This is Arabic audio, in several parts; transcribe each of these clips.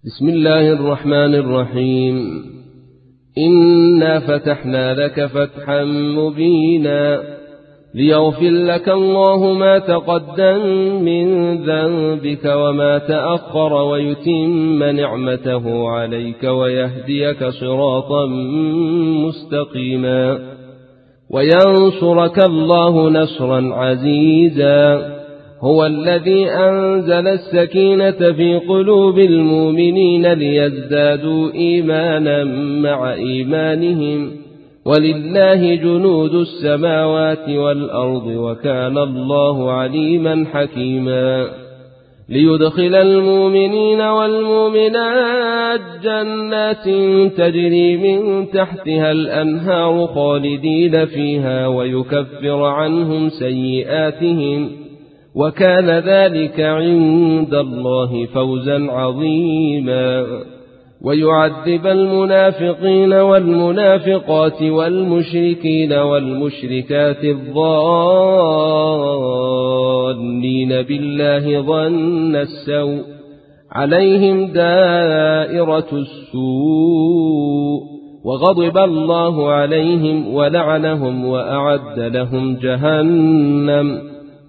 بسم الله الرحمن الرحيم. إنا فتحنا لك فتحا مبينا ليغفر لك الله ما تقدم من ذنبك وما تأخر ويتم نعمته عليك ويهديك صراطا مستقيما وينصرك الله نصرا عزيزا. هو الذي أنزل السكينة في قلوب المؤمنين ليزدادوا إيمانا مع إيمانهم ولله جنود السماوات والأرض وكان الله عليما حكيما. ليدخل المؤمنين والمؤمنات جنات تجري من تحتها الأنهار خالدين فيها ويكفر عنهم سيئاتهم وكان ذلك عند الله فوزا عظيما. ويعذب المنافقين والمنافقات والمشركين والمشركات الظانين بالله ظن السوء عليهم دائرة السوء وغضب الله عليهم ولعنهم وأعد لهم جهنم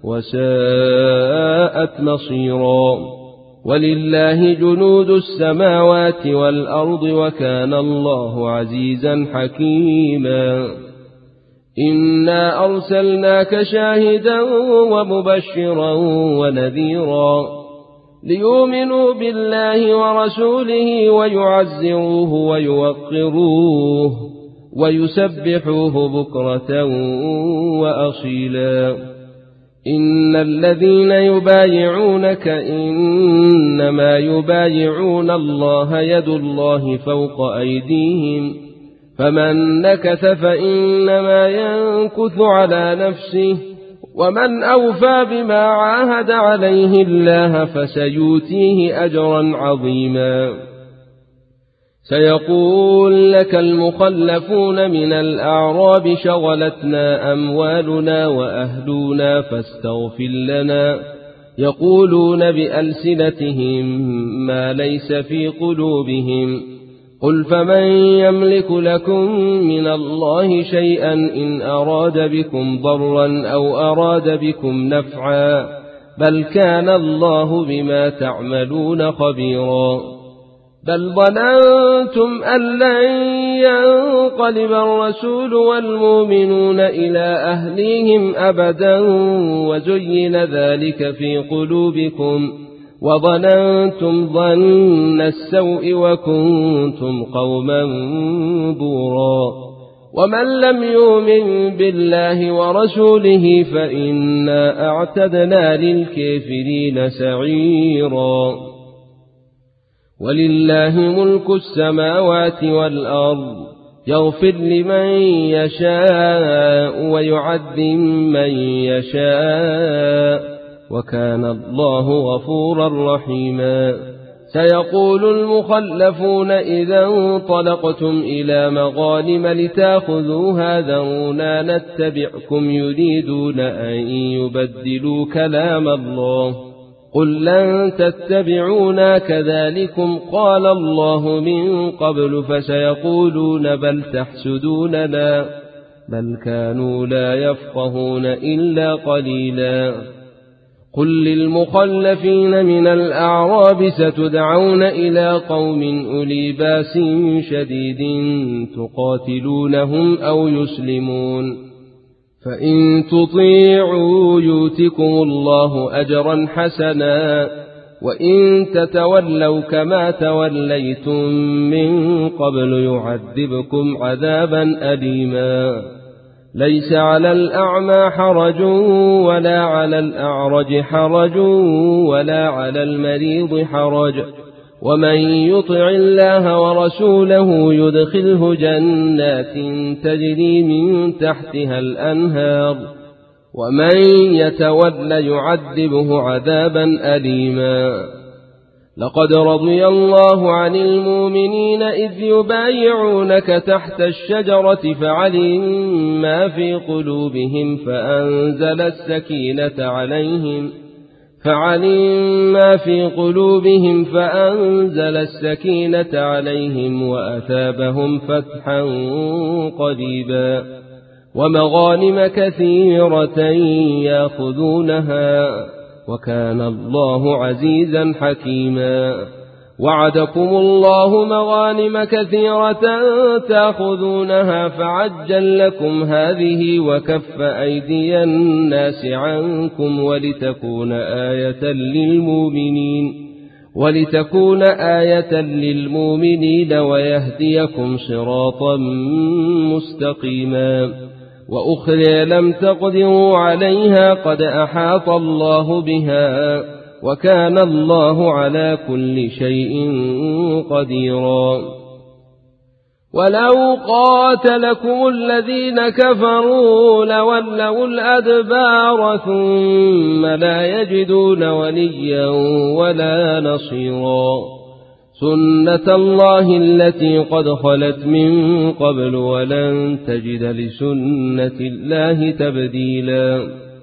وساءت مصيرا. ولله جنود السماوات والأرض وكان الله عزيزا حكيما. إنا أرسلناك شاهدا ومبشرا ونذيرا ليؤمنوا بالله ورسوله ويعزروه ويوقروه ويسبحوه بكرة وأصيلا. إن الذين يبايعونك إنما يبايعون الله يد الله فوق أيديهم فمن نكث فإنما ينكث على نفسه ومن أوفى بما عاهد عليه الله فسيؤتيه أجرا عظيما. سيقول لك المخلفون من الأعراب شغلتنا أموالنا وأهلنا فاستغفر لنا يقولون بألسنتهم ما ليس في قلوبهم قل فمن يملك لكم من الله شيئا إن أراد بكم ضرا أو أراد بكم نفعا بل كان الله بما تعملون خبيرا. بل ظننتم أن لن ينقلب الرسول والمؤمنون إلى أهليهم أبدا وزين ذلك في قلوبكم وظننتم ظن السوء وكنتم قوما بورا. ومن لم يؤمن بالله ورسوله فإنا أعتدنا للكافرين سعيرا. ولله ملك السماوات والأرض يغفر لمن يشاء ويعذب من يشاء وكان الله غفورا رحيما. سيقول المخلفون إذا انطلقتم إلى مغانم لتأخذوها ذرونا نتبعكم يريدون أن يبدلوا كلام الله قل لن تتبعونا كذلكم قال الله من قبل فسيقولون بل تحسدوننا بل كانوا لا يفقهون إلا قليلا. قل للمخلفين من الأعراب ستدعون إلى قوم أولي باس شديد تقاتلونهم أو يسلمون فإن تطيعوا يؤتكم الله أجرا حسنا وإن تتولوا كما توليتم من قبل يعذبكم عذابا أليما. ليس على الأعمى حرج ولا على الأعرج حرج ولا على المريض حرج ومن يطع الله ورسوله يدخله جنات تجري من تحتها الأنهار ومن يتول يعذبه عذابا أليما. لقد رضي الله عن المؤمنين إذ يبايعونك تحت الشجرة فعلم ما في قلوبهم فأنزل السكينة عليهم فعلم ما في قلوبهم فأنزل السكينة عليهم وأثابهم فتحا قريبا ومغانم كثيرة يأخذونها وكان الله عزيزا حكيما. وعدكم الله مغانم كثيرة تأخذونها فعجل لكم هذه وكف أيدي الناس عنكم ولتكون آية للمؤمنين ويهديكم صراطا مستقيما. وأخرى لم تقدروا عليها قد أحاط الله بها وكان الله على كل شيء قديرا. ولو قاتلكم الذين كفروا لولوا الأدبار ثم لا يجدون وليا ولا نصيرا. سنة الله التي قد خلت من قبل ولن تجد لسنة الله تبديلا.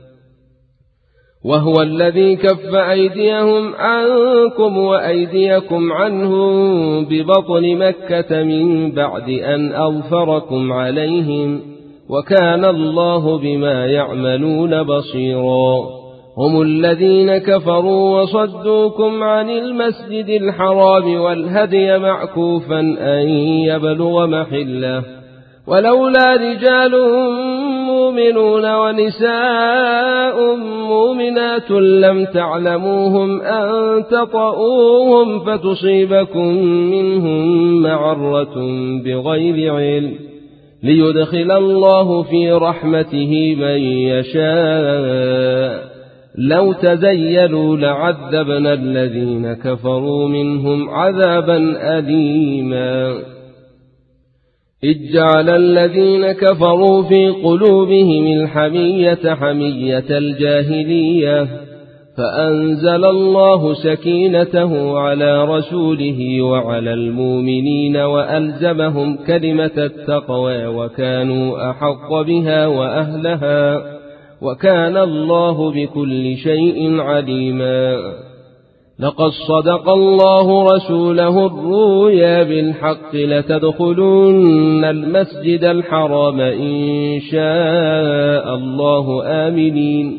وهو الذي كف أيديهم عنكم وأيديكم عنهم ببطن مكة من بعد أن أظفركم عليهم وكان الله بما يعملون بصيرا. هم الذين كفروا وصدوكم عن المسجد الحرام والهدي معكوفا أن يبلغ محله ولولا رجال مؤمنون ونساء مؤمنات لم تعلموهم أن تطؤوهم فتصيبكم منهم معرة بغير علم ليدخل الله في رحمته من يشاء. لو تزيلوا لعذبنا الذين كفروا منهم عذابا أليما. إذ جعل الذين كفروا في قلوبهم الحمية حمية الجاهلية فأنزل الله سكينته على رسوله وعلى المؤمنين وألزمهم كلمة التقوى وكانوا أحق بها وأهلها وكان الله بكل شيء عليما. لقد صدق الله رسوله الرؤيا بالحق لتدخلن المسجد الحرام إن شاء الله آمنين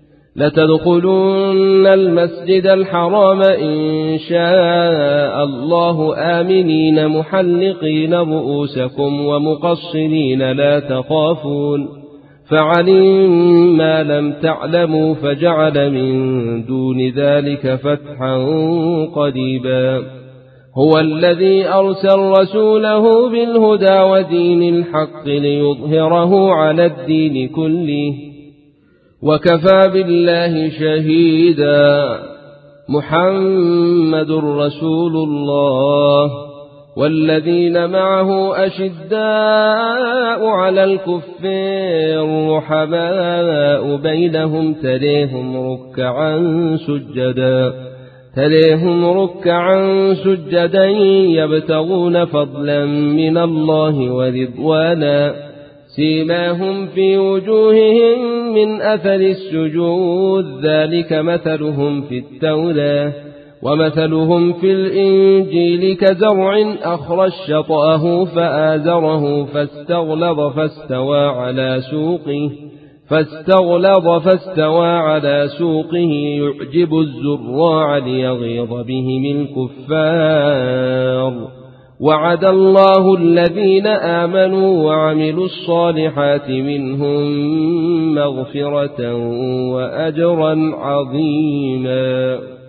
لتدخلن المسجد الحرام إن شاء الله آمنين محلقين رؤوسكم ومقصرين لا تخافون فعلم ما لم تعلموا فجعل من دون ذلك فتحا قريبا. هو الذي أرسل رسوله بالهدى ودين الحق ليظهره على الدين كله وكفى بالله شهيدا. محمد رسول الله والذين معه أشداء على الكفار رحماء بينهم تريهم ركعا سجدا يبتغون فضلا من الله ورضوانا سيماهم في وجوههم من أثر السجود ذلك مثلهم في التوراة ومثلهم في الإنجيل كزرع أخرج شطأه فآزره فاستغلظ فاستوى على سوقه يعجب الزراع ليغيظ بهم الكفار. وعد الله الذين آمنوا وعملوا الصالحات منهم مغفرة وأجرا عظيما.